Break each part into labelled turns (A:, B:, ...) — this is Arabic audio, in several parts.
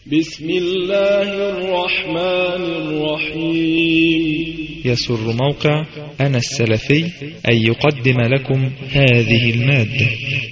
A: بسم الله الرحمن الرحيم.
B: يسر موقع أنا السلفي أن يقدم لكم هذه المادة.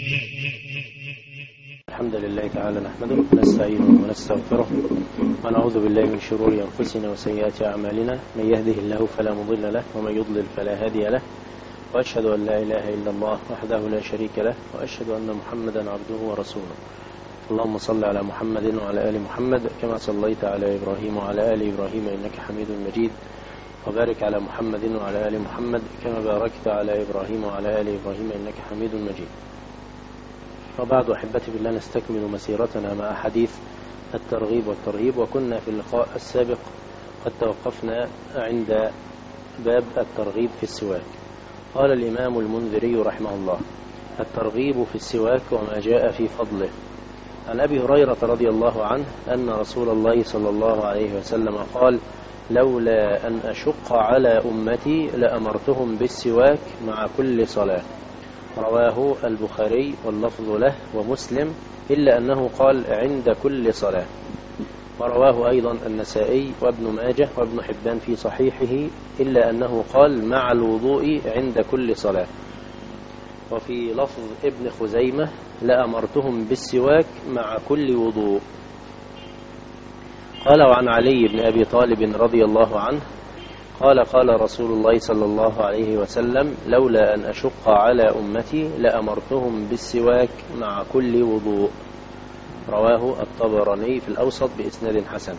C: الحمد لله تعالى نحمده ونستعينه ونستغفره ونعوذ بالله من شرور أنفسنا وسيئات أعمالنا، من يهده الله فلا مضل له ومن يضلل فلا هادي له، وأشهد أن لا إله إلا الله وحده لا شريك له، وأشهد أن محمدا عبده ورسوله. اللهم صل على محمد وعلى آل محمد كما صليت على إبراهيم وعلى آل إبراهيم إنك حميد مجيد، وبارك على محمد وعلى آل محمد كما باركت على إبراهيم وعلى آل إبراهيم إنك حميد مجيد. وبعد أحبتي بالله، نستكمل مسيرتنا مع حديث الترغيب والترهيب، وكنا في اللقاء السابق قد توقفنا عند باب الترغيب في السواك. قال الإمام المنذري رحمه الله: الترغيب في السواك وما جاء في فضله. عن أبي هريرة رضي الله عنه أن رسول الله صلى الله عليه وسلم قال: لولا أن أشق على أمتي لأمرتهم بالسواك مع كل صلاة. رواه البخاري واللفظ له ومسلم، إلا أنه قال عند كل صلاة. ورواه أيضا النسائي وابن ماجه وابن حبان في صحيحه، إلا أنه قال مع الوضوء عند كل صلاة. وفي لفظ ابن خزيمة: لأمرتهم بالسواك مع كل وضوء. قال: وعن علي بن أبي طالب رضي الله عنه قال: قال رسول الله صلى الله عليه وسلم: لولا أن أشق على أمتي لأمرتهم بالسواك مع كل وضوء. رواه الطبراني في الأوسط بإسناد حسن.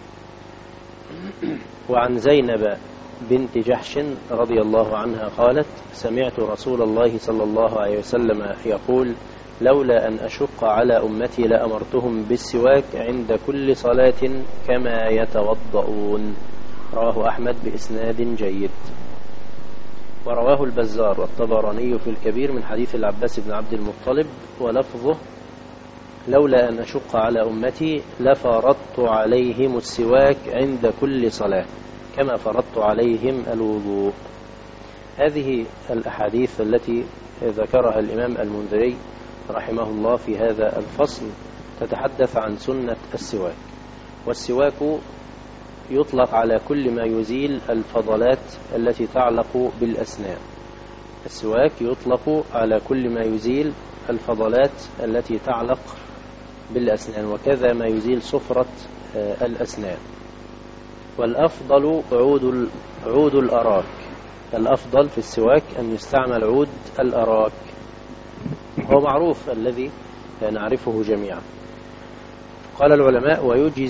C: وعن زينب بنت جحش رضي الله عنها قالت: سمعت رسول الله صلى الله عليه وسلم يقول: لولا أن أشق على أمتي لأمرتهم بالسواك عند كل صلاة كما يتوضؤون. رواه أحمد بإسناد جيد. ورواه البزار والطبراني في الكبير من حديث العباس بن عبد المطلب، ولفظه: لولا أن أشق على أمتي لفرضت عليهم السواك عند كل صلاة كما فرضت عليهم الوضوء. هذه الأحاديث التي ذكرها الإمام المنذري رحمه الله في هذا الفصل تتحدث عن سنة السواك. والسواك يطلق على كل ما يزيل الفضلات التي تعلق بالأسنان. السواك يطلق على كل ما يزيل الفضلات التي تعلق بالأسنان، وكذا ما يزيل صفرة الأسنان. والأفضل عود الأراك. الأفضل في السواك أن يستعمل عود الأراك، هو معروف الذي نعرفه جميعا. قال العلماء: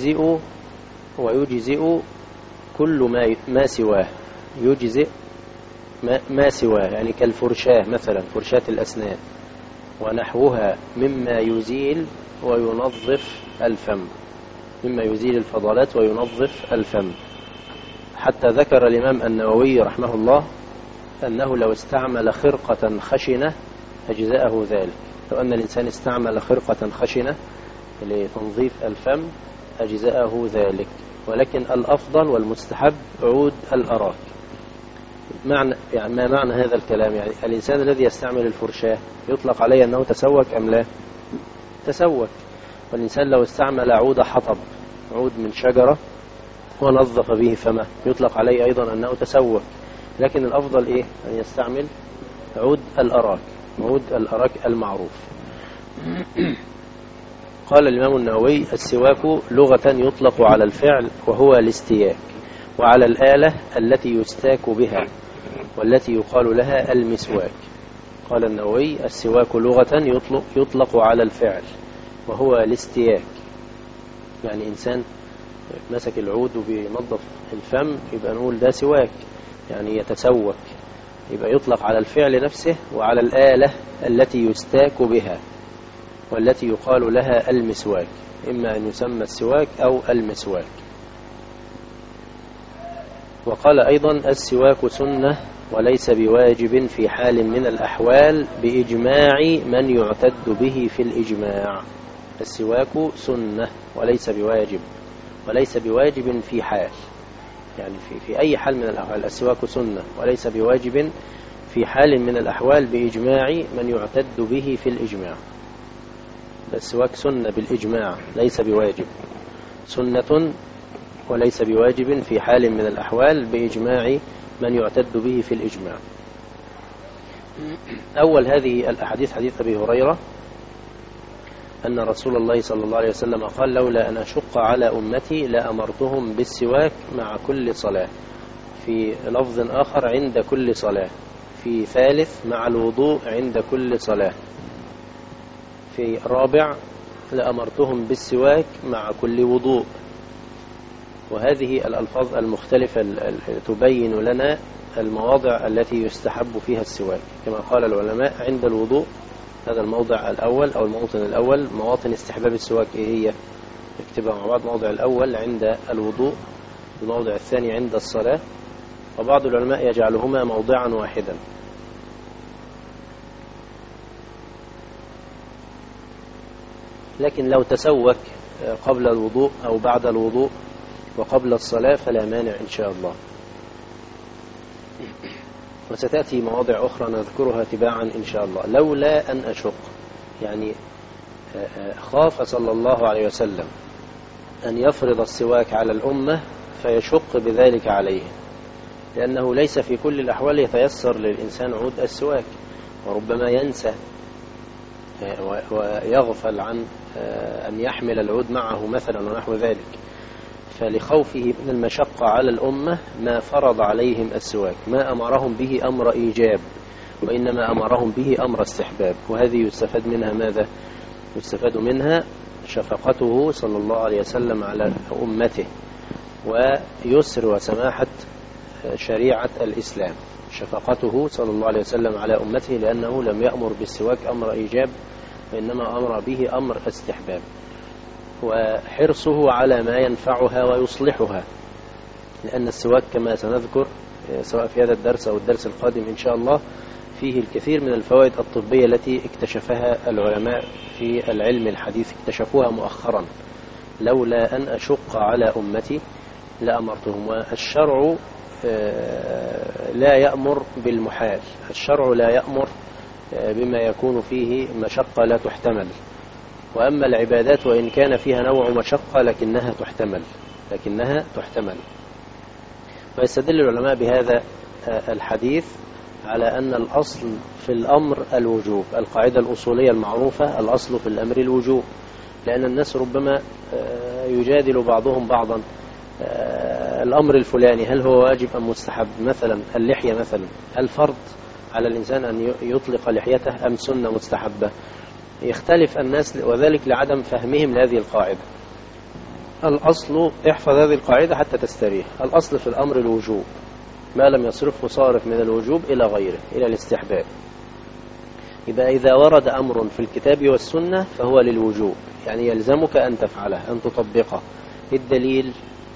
C: ويجزئ كل ما سواه. يجزئ ما سواه، يعني كالفرشاة مثلا، فرشاة الأسنان ونحوها مما يزيل وينظف الفم، مما يزيل الفضلات وينظف الفم. حتى ذكر الإمام النووي رحمه الله أنه لو استعمل خرقة خشنة أجزاءه ذلك. لو أن الإنسان استعمل خرقة خشنة لتنظيف الفم أجزاءه ذلك، ولكن الأفضل والمستحب عود الأراك. ما معنى هذا الكلام؟ يعني الإنسان الذي يستعمل الفرشاة يطلق عليه أنه تسوك أم لا؟ تسوك. والإنسان لو استعمل عود حطب، عود من شجرة، ونظف به فمه، يطلق عليه أيضا أنه تسوك. لكن الأفضل إيه؟ أن يستعمل عود الأراك، عود الأراك المعروف. قال الإمام النووي: السواك لغة يطلق على الفعل وهو الاستياك، وعلى الآلة التي يستاك بها والتي يقال لها المسواك. قال النووي: السواك لغة يطلق على الفعل وهو الاستياك، يعني إنسان مسك العود وبينظف الفم يبقى نقول ده سواك، يعني يتسوك. يبقى يطلق على الفعل نفسه وعلى الآلة التي يستاك بها والتي يقال لها المسواك، إما أن يسمى السواك أو المسواك. وقال أيضا: السواك سنة وليس بواجب في حال من الأحوال بإجماع من يعتد به في الإجماع. السواك سنة وليس بواجب، وليس بواجب في حال، يعني في أي حال من الأحوال. السواك سنة وليس بواجب في حال من الأحوال بإجماع من يعتد به في الإجماع. السواك سنة بالإجماع ليس بواجب. سنة وليس بواجب في حال من الأحوال بإجماع من يعتد به في الإجماع. أول هذه الأحاديث حديث أبي هريرة أن رسول الله صلى الله عليه وسلم قال: لولا أن أشق على أمتي لأمرتهم بالسواك مع كل صلاة، في لفظ آخر عند كل صلاة، في ثالث مع الوضوء عند كل صلاة، في رابع لأمرتهم بالسواك مع كل وضوء. وهذه الألفاظ المختلفة تبين لنا المواضع التي يستحب فيها السواك، كما قال العلماء عند الوضوء، هذا الموضع الأول أو الموطن الأول. مواطن استحباب السواك إيه هي؟ نكتبها مع بعض. الموضع الأول عند الوضوء، الموضع الثاني عند الصلاة، وبعض العلماء يجعلهما موضعا واحدا. لكن لو تسوك قبل الوضوء أو بعد الوضوء وقبل الصلاة فلا مانع إن شاء الله. وستأتي مواضع أخرى نذكرها تباعا إن شاء الله. لولا أن أشق، يعني خاف صلى الله عليه وسلم أن يفرض السواك على الأمة فيشق بذلك عليه، لأنه ليس في كل الأحوال يتيسر للإنسان عود السواك، وربما ينسى ويغفل عن أن يحمل العود معه مثلا ونحو ذلك. فلخوفه من المشقة على الأمة ما فرض عليهم السواك، ما أمرهم به أمر إيجاب، وإنما أمرهم به أمر استحباب. وهذه يستفاد منها ماذا؟ يستفاد منها شفقته صلى الله عليه وسلم على أمته، ويسر وسماحة شريعة الإسلام. شفقته صلى الله عليه وسلم على أمته لأنه لم يأمر بالسواك أمر إيجاب، وإنما أمر به أمر استحباب. وحرصه على ما ينفعها ويصلحها، لأن السواك كما سنذكر سواء في هذا الدرس أو الدرس القادم إن شاء الله فيه الكثير من الفوائد الطبية التي اكتشفها العلماء في العلم الحديث، اكتشفوها مؤخرا. لولا أن أشق على أمتي لأمرتهم. والشرع لا يأمر بالمحال، الشرع لا يأمر بما يكون فيه مشقة لا تحتمل. وأما العبادات وإن كان فيها نوع مشقة لكنها تحتمل. ويستدل العلماء بهذا الحديث على أن الأصل في الأمر الوجوب. القاعدة الأصولية المعروفة: الأصل في الأمر الوجوب. لأن الناس ربما يجادل بعضهم بعضا: الأمر الفلاني هل هو واجب أم مستحب؟ مثلا اللحية مثلا، هل فرض على الإنسان أن يطلق لحيته أم سنة مستحبة؟ يختلف الناس، وذلك لعدم فهمهم لهذه القاعدة. الأصل، احفظ هذه القاعدة حتى تستريح: الأصل في الأمر الوجوب، ما لم يصرفه صارف من الوجوب إلى غيره، إلى الاستحباب. إذا ورد أمر في الكتاب والسنة فهو للوجوب، يعني يلزمك أن تفعله، أن تطبقه. الدليل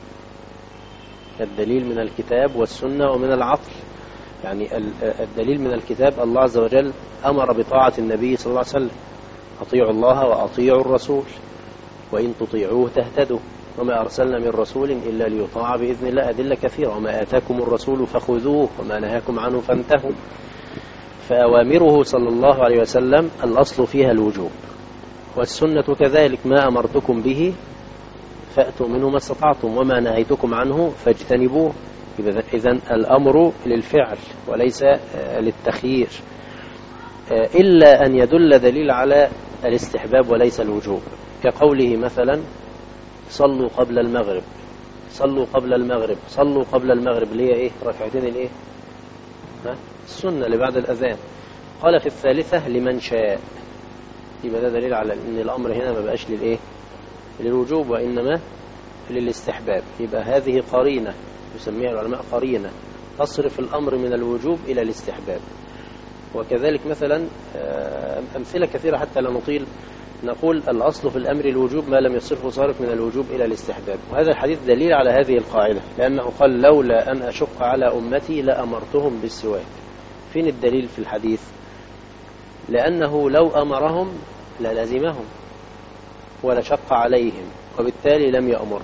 C: من الكتاب والسنة ومن العقل. يعني الدليل من الكتاب: الله عز وجل أمر بطاعة النبي صلى الله عليه وسلم: أطيعوا الله وأطيعوا الرسول وإن تطيعوه تهتدوا وما أرسلنا من رسول إلا ليطاع بإذن الله. أدلة كثيرة: وما آتاكم الرسول فخذوه وما نهاكم عنه فانتهوا. فأوامره صلى الله عليه وسلم الأصل فيها الوجوب، والسنة كذلك: ما أمرتكم به فأتوا منه ما استطعتم وما نهيتكم عنه فاجتنبوه. إذن الأمر للفعل وليس للتخيير، إلا أن يدل دليل على الاستحباب وليس الوجوب، كقوله مثلا: صلوا قبل المغرب، صلوا قبل المغرب، صلوا قبل المغرب، اللي هي إيه؟ ركعتين الإيه؟ السنة اللي بعد الأذان. قال في الثالثة: لمن شاء. يبقى ده دليل على أن الأمر هنا ما بقاش للإيه؟ للوجوب، وإنما للاستحباب. يبقى هذه قرينة يسميها العلماء قرينة تصرف الأمر من الوجوب إلى الاستحباب. وكذلك مثلا أمثلة كثيرة حتى لا نطيل، نقول: الأصل في الأمر الوجوب ما لم يصرفه صارف من الوجوب إلى الاستحباب. وهذا الحديث دليل على هذه القاعدة، لأنه قال: لولا أن أشق على أمتي لأمرتهم بالسواك. فين الدليل في الحديث؟ لأنه لو أمرهم للزمهم ولشق عليهم، وبالتالي لم يأمر.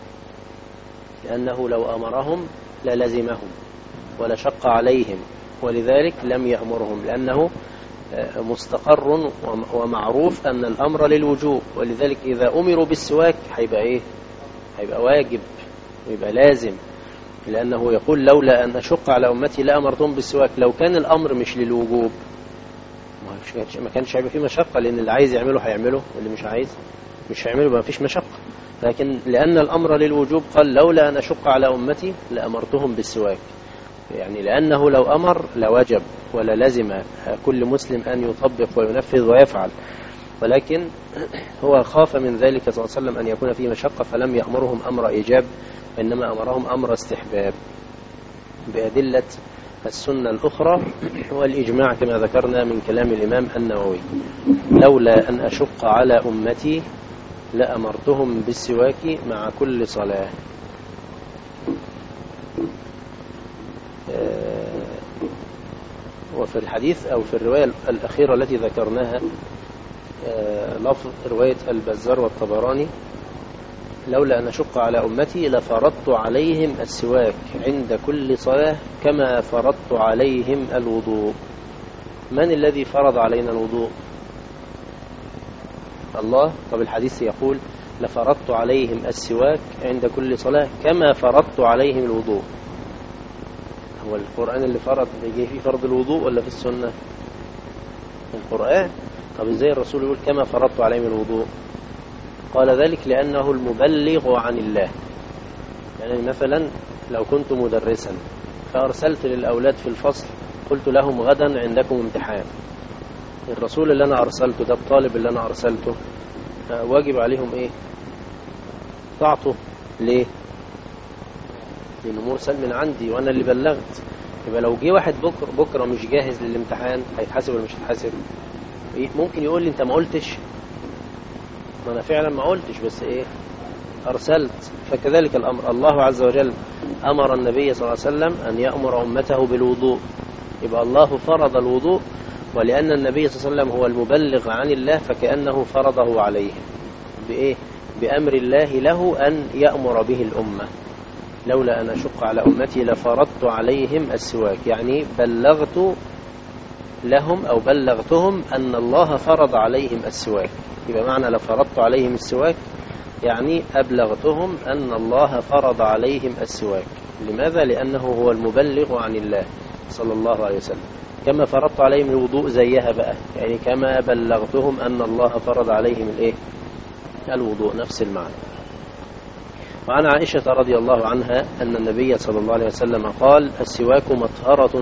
C: لأنه لو أمرهم للزمهم ولشق عليهم، ولذلك لم يأمرهم، لأنه مستقر ومعروف أن الأمر للوجوب. ولذلك إذا أمروا بالسواك هيبقى إيه؟ هيبقى واجب ويبقى لازم، لأنه يقول لولا أن أشق على أمتي لأمرتهم بالسواك. لو كان الأمر مش للوجوب ما كانش هيبقى فيه مشقة، لأن اللي عايز يعمله هيعمله واللي مش عايز مش هيعمله، ما فيش مشقة. لكن لأن الأمر للوجوب قال لولا أن أشق على أمتي لأمرتهم بالسواك، يعني لأنه لو أمر لوجب ولا لزم كل مسلم أن يطبق وينفذ ويفعل، ولكن هو خاف من ذلك صلى الله عليه وسلم أن يكون فيه مشقة فلم يأمرهم أمر إيجاب، إنما أمرهم أمر استحباب بأدلة السنة الأخرى والإجماع كما ذكرنا من كلام الإمام النووي. لولا أن أشق على أمتي لأمرتهم بالسواك مع كل صلاة. وفي الحديث أو في الرواية الأخيرة التي ذكرناها لفظ رواية البزار والطبراني لولا أن أشق على أمتي لفرضت عليهم السواك عند كل صلاة كما فرضت عليهم الوضوء. من الذي فرض علينا الوضوء؟ الله. طب الحديث يقول لفرضت عليهم السواك عند كل صلاة كما فرضت عليهم الوضوء. هو القرآن اللي فرض جه فيه فرض الوضوء ولا في السنة؟ القرآن. طب ازاي الرسول يقول كما فرضت عليهم الوضوء؟ قال ذلك لأنه المبلغ عن الله. يعني مثلا لو كنت مدرسا فأرسلت للأولاد في الفصل قلت لهم غدا عندكم امتحان، الرسول اللي أنا أرسلته ده الطالب اللي أنا أرسلته واجب عليهم إيه؟ طاعته. ليه؟ لأنه مرسل من عندي وأنا اللي بلغت. يبقى لو جه واحد بكرة مش جاهز للامتحان هيتحاسب ولا مش هيتحاسب؟ ممكن يقول لي أنت ما قلتش، ما أنا فعلا ما قلتش بس إيه أرسلت. فكذلك الأمر، الله عز وجل أمر النبي صلى الله عليه وسلم أن يأمر أمته بالوضوء، يبقى الله فرض الوضوء، ولأن النبي صلى الله عليه وسلم هو المبلغ عن الله فكأنه فرضه عليه بإيه؟ بأمر الله له أن يأمر به الأمة. لولا أن أشق على أمتي لفرضت عليهم السواك، يعني بلغت لهم أو بلغتهم أن الله فرض عليهم السواك. يبقى معنى لفرضت عليهم السواك يعني أبلغتهم أن الله فرض عليهم السواك. لماذا؟ لأنه هو المبلغ عن الله صلى الله عليه وسلم. كما فرضت عليهم الوضوء زيها بقى، يعني كما بلغتهم أن الله فرض عليهم الوضوء، نفس المعنى. وعن عائشة رضي الله عنها أن النبي صلى الله عليه وسلم قال السواك مطهرة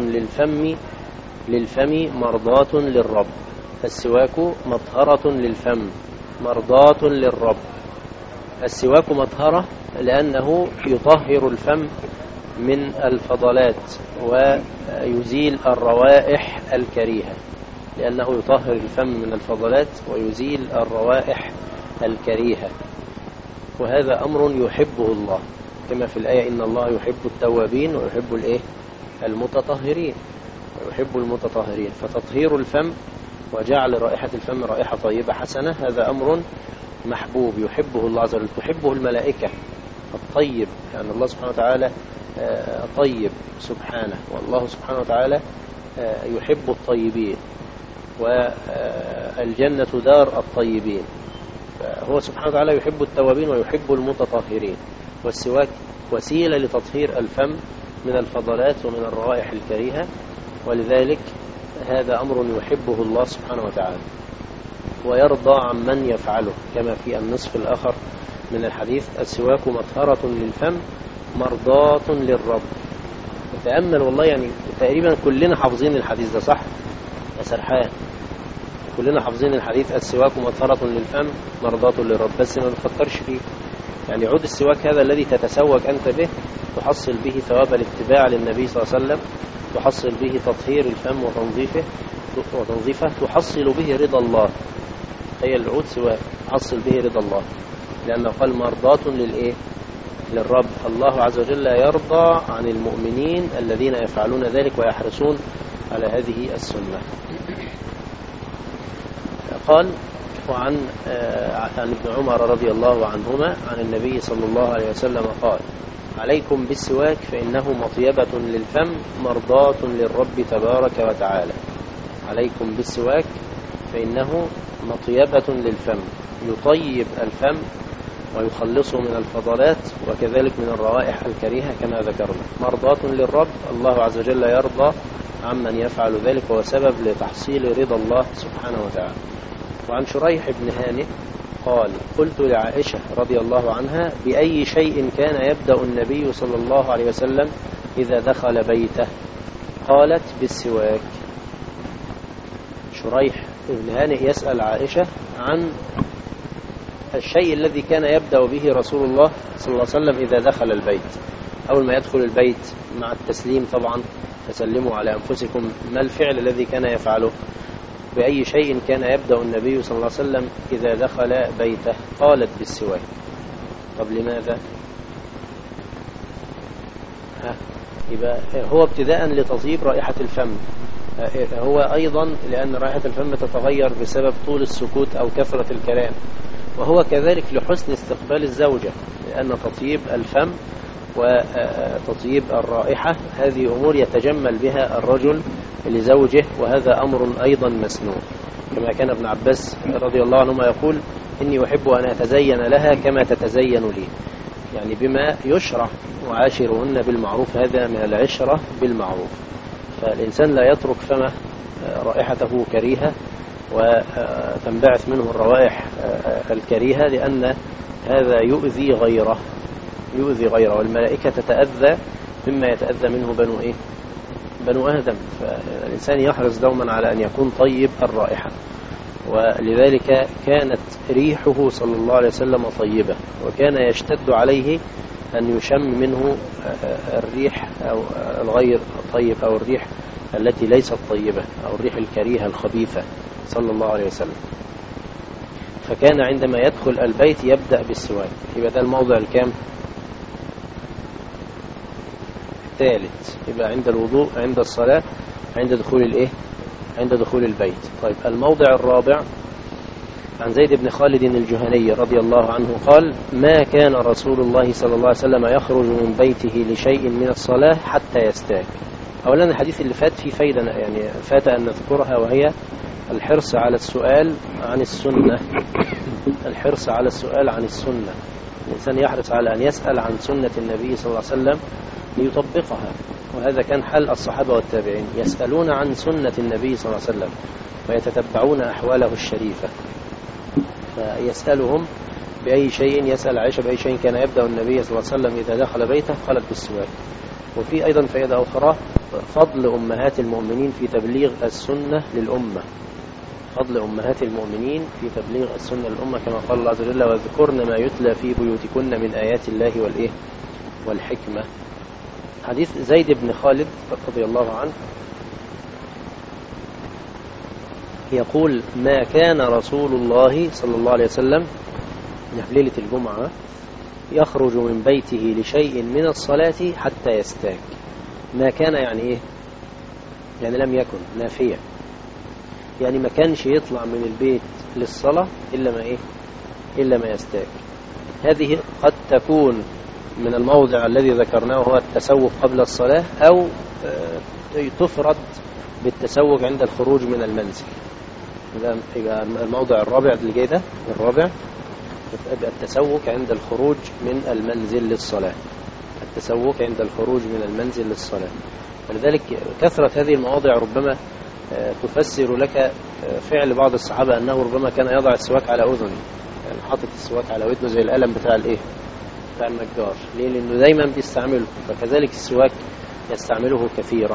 C: للفم مرضاة للرب. السواك مطهرة للفم مرضاة للرب. السواك مطهرة لأنه يطهر الفم من الفضلات ويزيل الروائح الكريهة، لأنه يطهر الفم من الفضلات ويزيل الروائح الكريهة، وهذا أمر يحبه الله كما في الآية إن الله يحب التوابين ويحب المتطهرين ويحب المتطهرين. فتطهير الفم وجعل رائحة الفم رائحة طيبة حسنة هذا أمر محبوب يحبه الله عز وجل، تحبه الملائكة الطيب، يعني الله سبحانه وتعالى طيب سبحانه، والله سبحانه وتعالى يحب الطيبين، والجنة دار الطيبين، فهو سبحانه وتعالى يحب التوابين ويحب المتطهرين، والسواك وسيلة لتطهير الفم من الفضلات ومن الروائح الكريهة، ولذلك هذا أمر يحبه الله سبحانه وتعالى ويرضى عن من يفعله، كما في النصف الآخر من الحديث السواك مطهرة للفم مرضاة للرب. تأمل والله، يعني تقريبا كلنا حافظين الحديث ده صح يا سرحان؟ كلنا حافظين الحديث السواك مطهرة للفم مرضاة للرب، بس ما نفكرش فيه. يعني عود السواك هذا الذي تتسوك أنت به تحصل به ثواب الاتباع للنبي صلى الله عليه وسلم، تحصل به تطهير الفم وتنظيفه، تحصل به رضا الله. هي العود سواك تحصل به رضا الله، لأنه قال مرضاة للرب. الله عز وجل يرضى عن المؤمنين الذين يفعلون ذلك ويحرصون على هذه السنة. قال وعن ابن عمر رضي الله عنهما عن النبي صلى الله عليه وسلم قال عليكم بالسواك فإنه مطيبة للفم مرضاة للرب تبارك وتعالى. عليكم بالسواك فإنه مطيبة للفم، يطيب الفم ويخلصه من الفضلات وكذلك من الروائح الكريهة كما ذكرنا. مرضاة للرب، الله عز وجل يرضى عمن يفعل ذلك، وهو سبب لتحصيل رضا الله سبحانه وتعالى. وعن شريح بن هانئ قال: قلت لعائشة رضي الله عنها: بأي شيء كان يبدأ النبي صلى الله عليه وسلم إذا دخل بيته؟ قالت: بالسواك. شريح بن هانئ يسأل عائشة عن الشيء الذي كان يبدأ به رسول الله صلى الله عليه وسلم إذا دخل البيت. أول ما يدخل البيت مع التسليم طبعا فسلموا على أنفسكم، ما الفعل الذي كان يفعله؟ بأي شيء كان يبدأ النبي صلى الله عليه وسلم إذا دخل بيته؟ قالت: بالسواك. طب لماذا؟ يبقى هو ابتداء لتطيب رائحة الفم، هو أيضا لأن رائحة الفم تتغير بسبب طول السكوت أو كثرة الكلام، وهو كذلك لحسن استقبال الزوجة، لأن تطيب الفم وتطيب الرائحة هذه أمور يتجمل بها الرجل لزوجه، وهذا أمر أيضا مسنون، كما كان ابن عباس رضي الله عنهما يقول: إني أحب أن أتزين لها كما تتزين لي، يعني بما يشرع، وعاشرهن بالمعروف، هذا من العشرة بالمعروف. فالإنسان لا يترك فمه رائحته كريهة وتنبعث منه الروائح الكريهة، لأن هذا يؤذي غيره، والملائكة تتأذى مما يتأذى منه بنو آدم. فالإنسان يحرص دوما على أن يكون طيب الرائحة، ولذلك كانت ريحه صلى الله عليه وسلم طيبة، وكان يشتد عليه أن يشم منه الريح أو الغير طيب، أو الريح التي ليست طيبة، أو الريح الكريهة الخبيثة صلى الله عليه وسلم. فكان عندما يدخل البيت يبدأ بالسواك. يبقى ده الموضع الكام؟ الثالث. يبقى عند الوضوء، عند الصلاة، عند دخول البيت. طيب الموضع الرابع عن زيد بن خالد الجهني رضي الله عنه قال: ما كان رسول الله صلى الله عليه وسلم يخرج من بيته لشيء من الصلاة حتى يستاك. أولا الحديث اللي فات فيه فايدة يعني فات أن نذكرها، وهي الحرص على السؤال عن السنة. الحرص على السؤال عن السنة، الإنسان يحرص على أن يسأل عن سنة النبي صلى الله عليه وسلم ليطبقها، وهذا كان حال الصحابة والتابعين، يسألون عن سنة النبي صلى الله عليه وسلم ويتتبعون أحواله الشريفة. فيسألهم بأي شيء، يسأل عائشة بأي شيء كان يبدأ النبي صلى الله عليه وسلم إذا دخل بيته؟ قالت: بالسواك. وفي أيضا فائدة أخرى، فضل أمهات المؤمنين في تبليغ السنة للأمة، فضل أمهات المؤمنين في تبليغ السنة للأمة، كما قال الله عز وجل: واذكرن ما يتلى في بيوتكن من آيات الله والحكمة. حديث زيد بن خالد رضي الله عنه يقول: ما كان رسول الله صلى الله عليه وسلم في ليلة الجمعة يخرج من بيته لشيء من الصلاة حتى يستاك. ما كان يعني إيه؟ يعني لم يكن، نافية، يعني ما كانش يطلع من البيت للصلاة إلا ما يستاك. هذه قد تكون من الموضع الذي ذكرناه هو التسوق قبل الصلاة، أو تفرد بالتسوق عند الخروج من المنزل. يبقى الموضع الرابع اللي جاي ده، الرابع، التسوق عند الخروج من المنزل للصلاة، التسوق عند الخروج من المنزل للصلاة. ولذلك كثرة هذه المواضع ربما تفسر لك فعل بعض الصحابة أنه ربما كان يضع السواك على أذنه، يعني حاطط السواك على ودنه زي القلم بتاع النجار. ليه؟ لأنه دايما بيستعمله، فكذلك السواك يستعمله كثيرا.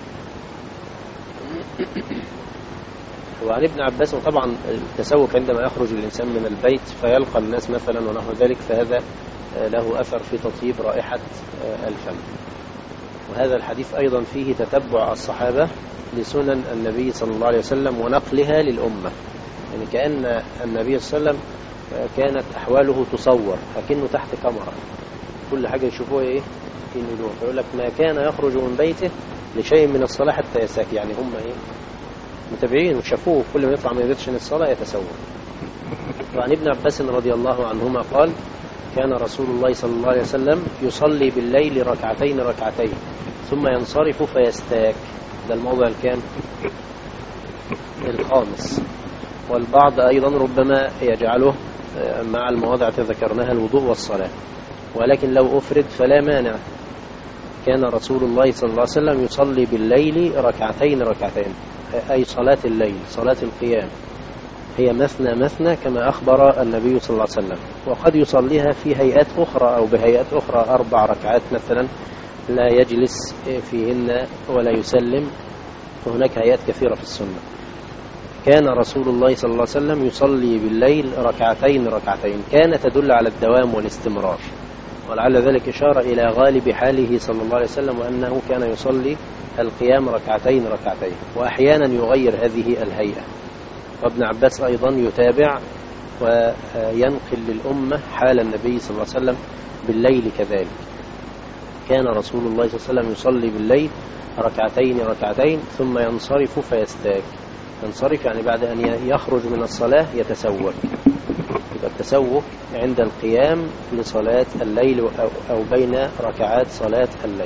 C: وعن ابن عباس طبعا التسوق عندما يخرج الإنسان من البيت فيلقى الناس مثلا ونحو ذلك، فهذا له أثر في تطيب رائحة الفم. وهذا الحديث أيضا فيه تتبع الصحابة لسنن النبي صلى الله عليه وسلم ونقلها للأمة، يعني كأن النبي صلى الله عليه وسلم كانت أحواله تصور لكنه تحت كاميرا، كل حاجة يشوفوها ينقلوها. فيقول لك: ما كان يخرج من بيته لشيء من الصلاة حتى يستاك، يعني هم متابعين وشافوه كل ما يطلع من بيت عشان الصلاة يتسوى. وعن ابن عباس رضي الله عنهما قال: كان رسول الله صلى الله عليه وسلم يصلي بالليل ركعتين ثم ينصرف فيستاك. ده الموضع الكام؟ الخامس. والبعض أيضا ربما يجعله مع المواضع ذكرناها الوضوء والصلاة. ولكن لو أفرد فلا مانع. كان رسول الله صلى الله عليه وسلم يصلي بالليل ركعتين ركعتين، أي صلاة الليل صلاة القيام هي مثنى مثنى كما أخبر النبي صلى الله عليه وسلم. وقد يصليها في هيئات أخرى أو بهيئات أخرى 4 ركعات مثلا لا يجلس فيهن ولا يسلم، وهناك هيئات كثيرة في السنة. كان رسول الله صلى الله عليه وسلم يصلي بالليل ركعتين ركعتين، كان تدل على الدوام والاستمرار، ولعل ذلك إشارة إلى غالب حاله صلى الله عليه وسلم، وأنه كان يصلي القيام ركعتين ركعتين، وأحيانا يغير هذه الهيئة. وابن عباس أيضا يتابع وينقل للأمة حال النبي صلى الله عليه وسلم بالليل كذلك. كان رسول الله صلى الله عليه وسلم يصلي بالليل ركعتين ركعتين ثم ينصرف فيستاك. ينصرف يعني بعد أن يخرج من الصلاة يتسوك. يبقى التسوك عند القيام لصلاة الليل أو بين ركعات صلاة الليل.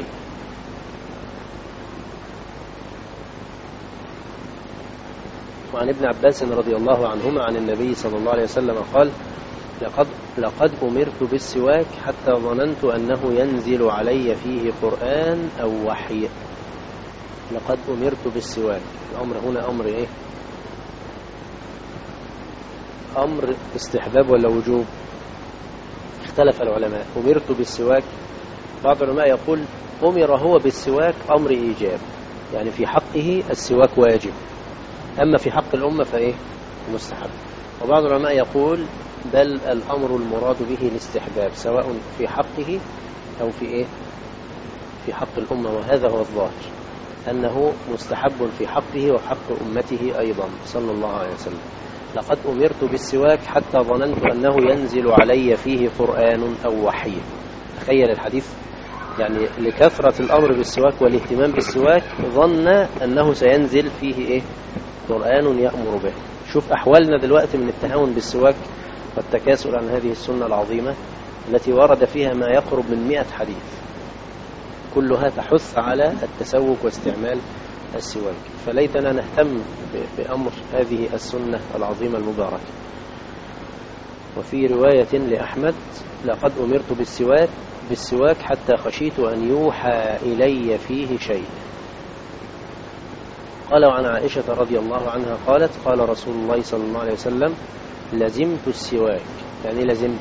C: وعن ابن عباس رضي الله عنهما عن النبي صلى الله عليه وسلم قال: لقد أمرت بالسواك حتى ظننت أنه ينزل علي فيه قرآن أو وحي. لقد أمرت بالسواك، الأمر هنا أمر إيه؟ أمر استحباب ولا وجوب؟ اختلف العلماء. أمرت بالسواك، بعض العلماء يقول أمر هو بالسواك أمر إيجاب، يعني في حقه السواك واجب، أما في حق الأمة فإيه؟ مستحب. وبعض العلماء يقول بل الأمر المراد به الاستحباب، سواء في حقه أو في إيه؟ في حق الأمة. وهذا هو الظاهر، أنه مستحب في حقه وحق أمته أيضا صلى الله عليه وسلم. لقد أمرت بالسواك حتى ظننت أنه ينزل علي فيه قرآن أو وحي. تخيل الحديث، يعني لكثرة الأمر بالسواك والاهتمام بالسواك ظن أنه سينزل فيه إيه؟ قرآن يأمر به. شوف أحوالنا دلوقتي من التهاون بالسواك والتكاسل عن هذه السنة العظيمة التي ورد فيها ما يقرب من 100 حديث، كلها تحث على التسوك واستعمال السواك. فليتنا نهتم بأمر هذه السنة العظيمة المباركة. وفي رواية لأحمد: لقد أمرت بالسواك حتى خشيت أن يوحى إلي فيه شيء. قال: وعن عائشة رضي الله عنها قالت: قال رسول الله صلى الله عليه وسلم: لزمت السواك، يعني لزمت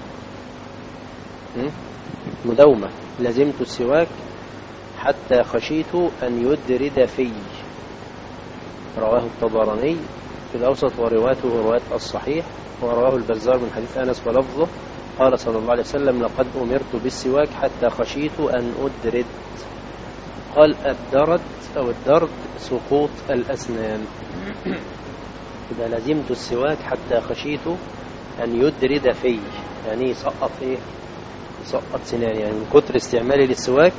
C: مدومة، لزمت السواك حتى خشيت أن يدرد في. رواه الطبراني في الأوسط ورواته رواية الصحيح، ورواه البزار من حديث أنس ولفظه: قال صلى الله عليه وسلم: لقد أمرت بالسواك حتى خشيت أن أدرد. قال: الدرد أو الدرد سقوط الأسنان. إذا لزمت السواك حتى خشيت أن يدرد في، يعني يسقط إيه؟ يسقط سنان، يعني من كتر استعمالي للسواك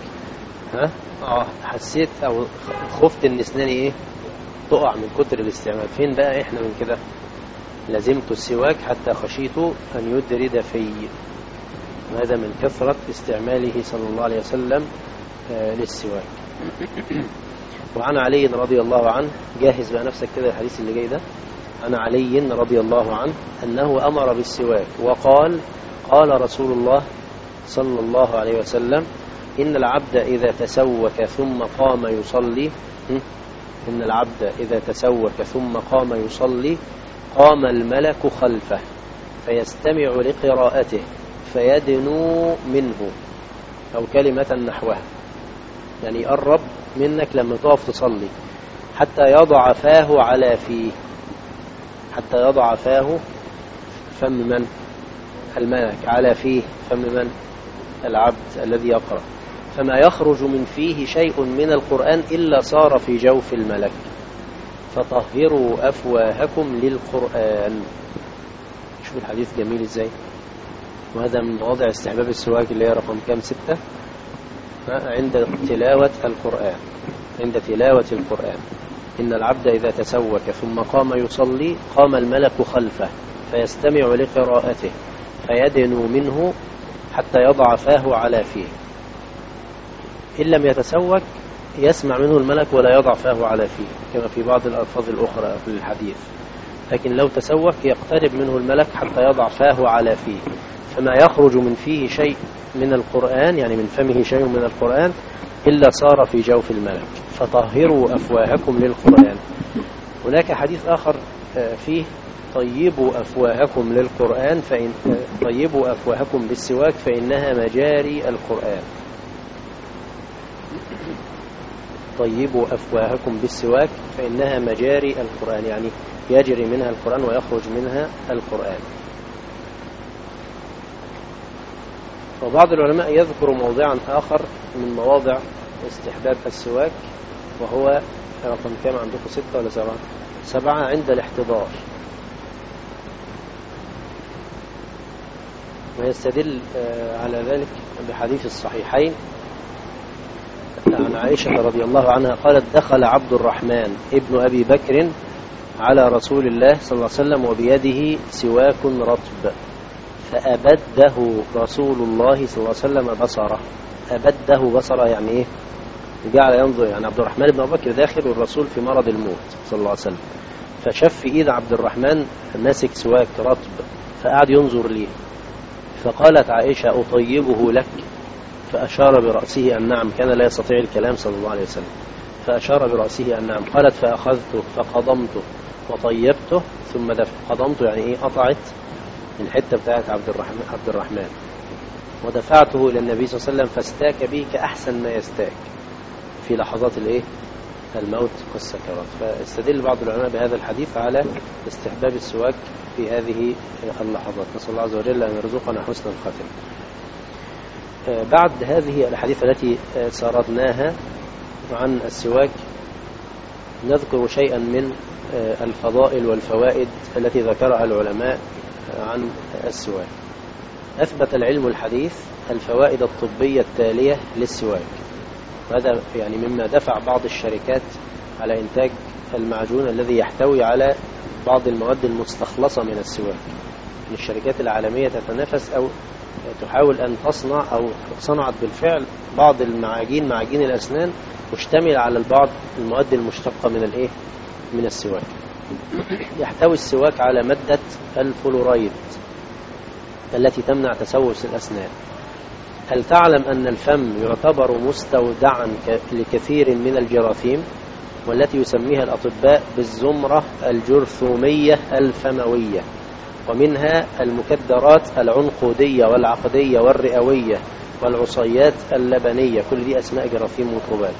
C: حسيت أو خفت أن أسناني إيه؟ تقع من كتر الاستعمال. فين بقى إحنا من كده؟ لزمت السواك حتى خشيت أن يدرد في، وهذا من كثرة استعماله صلى الله عليه وسلم للسواك. وعن علي رضي الله عنه، جاهز بقى نفسك كده الحديث اللي جاي ده. عن علي رضي الله عنه أنه أمر بالسواك وقال: قال رسول الله صلى الله عليه وسلم: إن العبد إذا تسوك ثم قام يصلي، إن العبد إذا تسوك ثم قام يصلي قام الملك خلفه فيستمع لقراءته فيدنو منه، أو كلمة نحوها، يعني يقرب منك لما تقف تصلي حتى يضع فاه على فيه، حتى يضع فاه فم من؟ الملك، على فيه فم من؟ العبد الذي يقرأ، فما يخرج من فيه شيء من القرآن إلا صار في جوف الملك، فطهروا أفواهكم للقرآن. شوف الحديث جميل إزاي. وهذا من مواضع استحباب السواك اللي هي رقم كام؟ 6 عند تلاوة القرآن. عند تلاوة القرآن: إن العبد إذا تسوك ثم قام يصلي قام الملك خلفه فيستمع لقراءته فيدنو منه حتى يضع فاه على فيه. إن لم يتسوك يسمع منه الملك ولا يضع فاه على فيه، كما في بعض الألفاظ الأخرى في الحديث: لكن لو تسوك يقترب منه الملك حتى يضع فاه على فيه، فما يخرج من فيه شيء من القرآن، يعني من فمه شيء من القرآن، إلا صار في جوف الملك. فطهروا أفواهكم للقرآن. هناك حديث آخر فيه طيبوا أفواهكم للقرآن، طيبوا أفواهكم بالسواك فإنها مجاري القرآن. طيبوا أفواهكم بالسواك فإنها مجاري القرآن، يعني يجري منها القرآن ويخرج منها القرآن. وبعض العلماء يذكر موضعا آخر من مواضع استحباب السواك، وهو رقم كام عندكم؟ 6 ولا 7؟ 7 عند الاحتضار. ويستدل على ذلك بحديث الصحيحين عن عائشة رضي الله عنها قالت: دخل عبد الرحمن ابن أبي بكر على رسول الله صلى الله عليه وسلم وبيده سواك رطب، فأبده رسول الله صلى الله عليه وسلم بصره. أبده بصره يعني إيه؟ جعل ينظر، يعني عبد الرحمن بن أبي بكر داخل والرسول في مرض الموت صلى الله عليه وسلم، فشاف في إيد عبد الرحمن ماسك سواك رطب، فقعد ينظر ليه، فقالت عائشة: أطيبه لك؟ فأشار برأسه أن نعم، كان لا يستطيع الكلام صلى الله عليه وسلم، فأشار برأسه أن نعم. قالت: فأخذته فقضمته وطيبته ثم قضمته، يعني إيه؟ قطعت الحتة بتاعت عبد الرحمن ودفعته إلى النبي صلى الله عليه وسلم فاستاك به كأحسن ما يستاك في لحظات الإيه؟ الموت والسكرات. فاستدل بعض العلماء بهذا الحديث على استحباب السواك في هذه اللحظات. نسأل الله عز وجل أن يرزقنا حسن الخاتمة. بعد هذه الأحاديث التي سردناها عن السواك نذكر شيئا من الفضائل والفوائد التي ذكرها العلماء عن السواك. أثبت العلم الحديث الفوائد الطبية التالية للسواك، وهذا يعني مما دفع بعض الشركات على إنتاج المعجون الذي يحتوي على بعض المواد المستخلصة من السواك. الشركات العالمية تتنافس أو تحاول أن تصنع أو صنعت بالفعل بعض المعاجين، معاجين الأسنان، مشتمل على البعض المواد المشتقة من السواك. يحتوي السواك على مادة الفلورايد التي تمنع تسوس الأسنان. هل تعلم أن الفم يعتبر مستودعا لكثير من الجراثيم، والتي يسميها الأطباء بالزمرة الجرثومية الفموية، ومنها المكدرات العنقودية والعقدية والرئوية والعصيات اللبنية، كل دي أسماء جراثيم ميكروبات،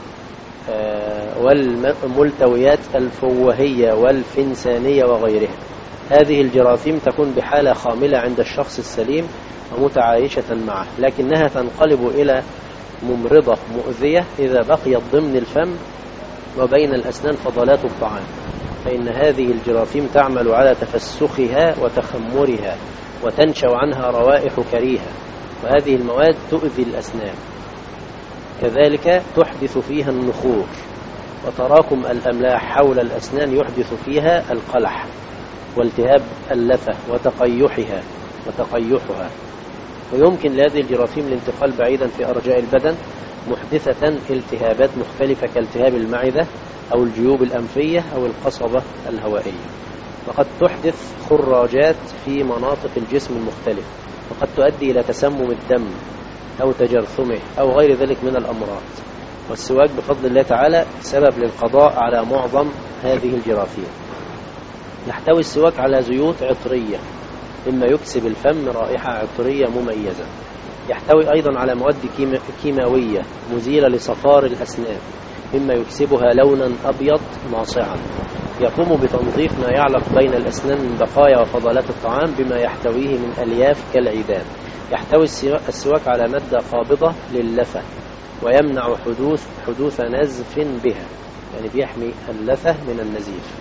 C: والملتويات الفوهية والفنسانية وغيرها. هذه الجراثيم تكون بحالة خاملة عند الشخص السليم ومتعايشة معه، لكنها تنقلب إلى ممرضة مؤذية إذا بقيت ضمن الفم وبين الأسنان فضلات الطعام، فإن هذه الجراثيم تعمل على تفسخها وتخمرها وتنشأ عنها روائح كريهة، وهذه المواد تؤذي الأسنان. كذلك تحدث فيها النخور، وتراكم الأملاح حول الأسنان يحدث فيها القلح والتهاب اللثة وتقيحها. ويمكن لهذه الجراثيم الانتقال بعيدا في أرجاء البدن، محدثة التهابات مختلفة كالتهاب المعدة أو الجيوب الأنفية أو القصبة الهوائية. وقد تحدث خراجات في مناطق الجسم المختلف، وقد تؤدي إلى تسمم الدم أو تجرثمه أو غير ذلك من الأمراض. والسواك بفضل الله تعالى سبب للقضاء على معظم هذه الجراثيم. يحتوي السواك على زيوت عطرية مما يكسب الفم رائحة عطرية مميزة. يحتوي أيضا على مواد كيماوية مزيلة لصفار الأسنان مما يكسبها لونا أبيض ناصعا. يقوم بتنظيف ما يعلق بين الأسنان من بقايا وفضلات الطعام بما يحتويه من ألياف كالعيدان. يحتوي السواك على مادة قابضة للثة ويمنع حدوث نزف بها، يعني بيحمي اللثة من النزيف.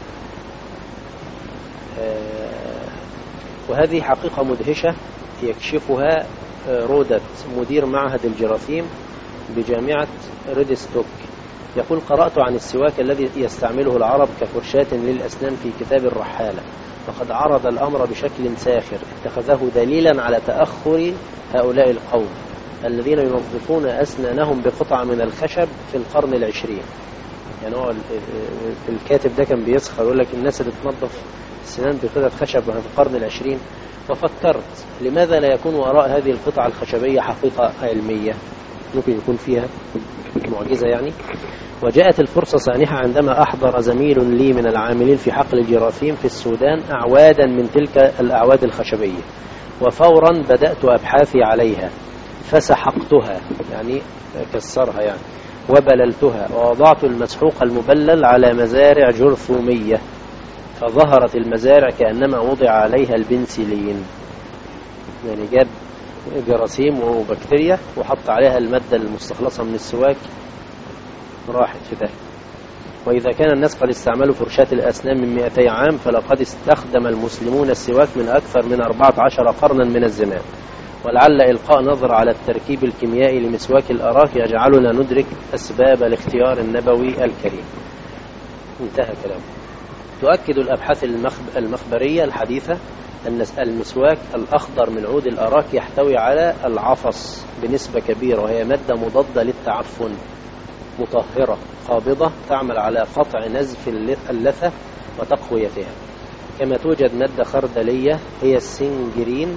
C: وهذه حقيقة مدهشة يكشفها رودت مدير معهد الجراثيم بجامعة ريدستوك. يقول: قرأت عن السواك الذي يستعمله العرب كفرشاة للأسنان في كتاب الرحالة، وقد عرض الأمر بشكل ساخر اتخذه دليلا على تأخر هؤلاء القوم الذين ينظفون أسنانهم بقطعة من الخشب في القرن العشرين. يعني هو الكاتب ده كان بيسخر، يقول لك الناس اللي تنظف السنان بقطعة خشب في القرن العشرين، وفكرت لماذا لا يكون وراء هذه القطعة الخشبية حقيقة علمية ممكن يكون فيها معجزة يعني. وجاءت الفرصة سانحة عندما أحضر زميل لي من العاملين في حقل الجراثيم في السودان أعوادا من تلك الأعواد الخشبية، وفورا بدأت أبحاثي عليها فسحقتها يعني كسرها يعني وبللتها، ووضعت المسحوق المبلل على مزارع جرثومية، فظهرت المزارع كأنما وضع عليها البنسلين، يعني جاب جراثيم وبكتيريا وحط عليها المادة المستخلصة من السواك راحت في ذلك. وإذا كان الناس قد استعملوا فرشاة الأسنان من 200 عام، فلقد استخدم المسلمون السواك من أكثر من 14 قرنا من الزمان. ولعل إلقاء نظر على التركيب الكيميائي لمسواك الأراك يجعلنا ندرك أسباب الاختيار النبوي الكريم. انتهى كلامه. تؤكد الأبحاث المخبرية الحديثة أن المسواك الأخضر من عود الأراك يحتوي على العفص بنسبة كبيرة، وهي مادة مضادة للتعفن مطهرة قابضة تعمل على قطع نزف اللثة وتقويتها. كما توجد مادة خردلية هي السنجرين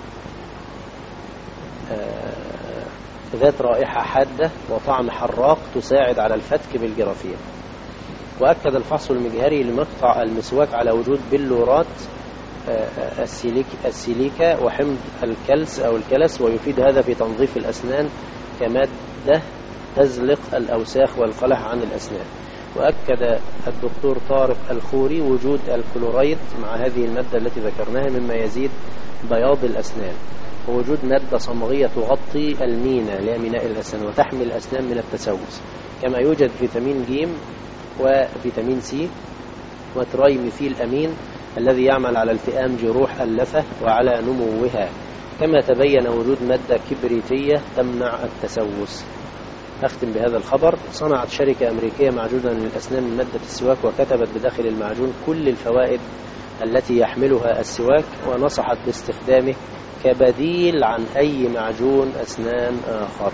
C: ذات رائحة حادة وطعم حراق تساعد على الفتك بالجراثيم. وأكد الفحص المجهري لمقطع المسواك على وجود بلورات السيليكا وحمض الكلس أو الكلس، ويفيد هذا في تنظيف الأسنان كمادة تزلق الأوساخ والقلح عن الأسنان. وأكد الدكتور طارق الخوري وجود الكلورايد مع هذه المادة التي ذكرناها مما يزيد بياض الأسنان، ووجود مادة صمغية تغطي المينا لميناء الأسنان وتحمي الأسنان من التسوس. كما يوجد فيتامين ج وفيتامين سي وتراي ميثيل أمين الذي يعمل على التئام جروح اللثة وعلى نموها. كما تبين وجود مادة كبريتية تمنع التسوس. أختم بهذا الخبر. صنعت شركة أمريكية معجونا للأسنان من مادة السواك، وكتبت بداخل المعجون كل الفوائد التي يحملها السواك، ونصحت باستخدامه كبديل عن أي معجون أسنان آخر.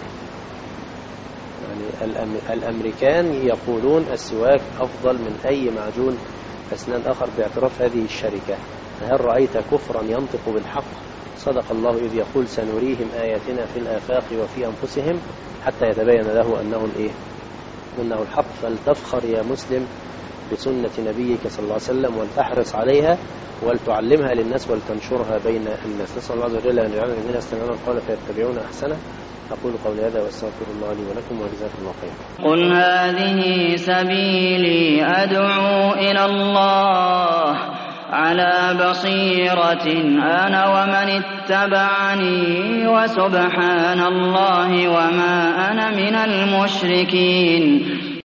C: يعني الأمريكان يقولون السواك أفضل من أي معجون أسنان آخر باعتراف هذه الشركة. هل رأيت كفرا ينطق بالحق؟ صدق الله إذ يقول سنريهم آياتنا في الآفاق وفي أنفسهم حتى يتبين له أنه الحق. فلتفخر يا مسلم بسنة نبيك صلى الله عليه وسلم ولتحرص عليها ولتعلمها للناس ولتنشرها بين الناس. نسأل الله عز وجل أن يجعلنا الذين يستمعون القول فيتبعون أحسنه. أقول قولي هذا وأستغفر الله لي ولكم وجزاكم الله خيرا.
D: قل هذه سبيلي أدعو إلى الله على بصيرة أنا ومن اتبعني وسبحان الله وما أنا من المشركين.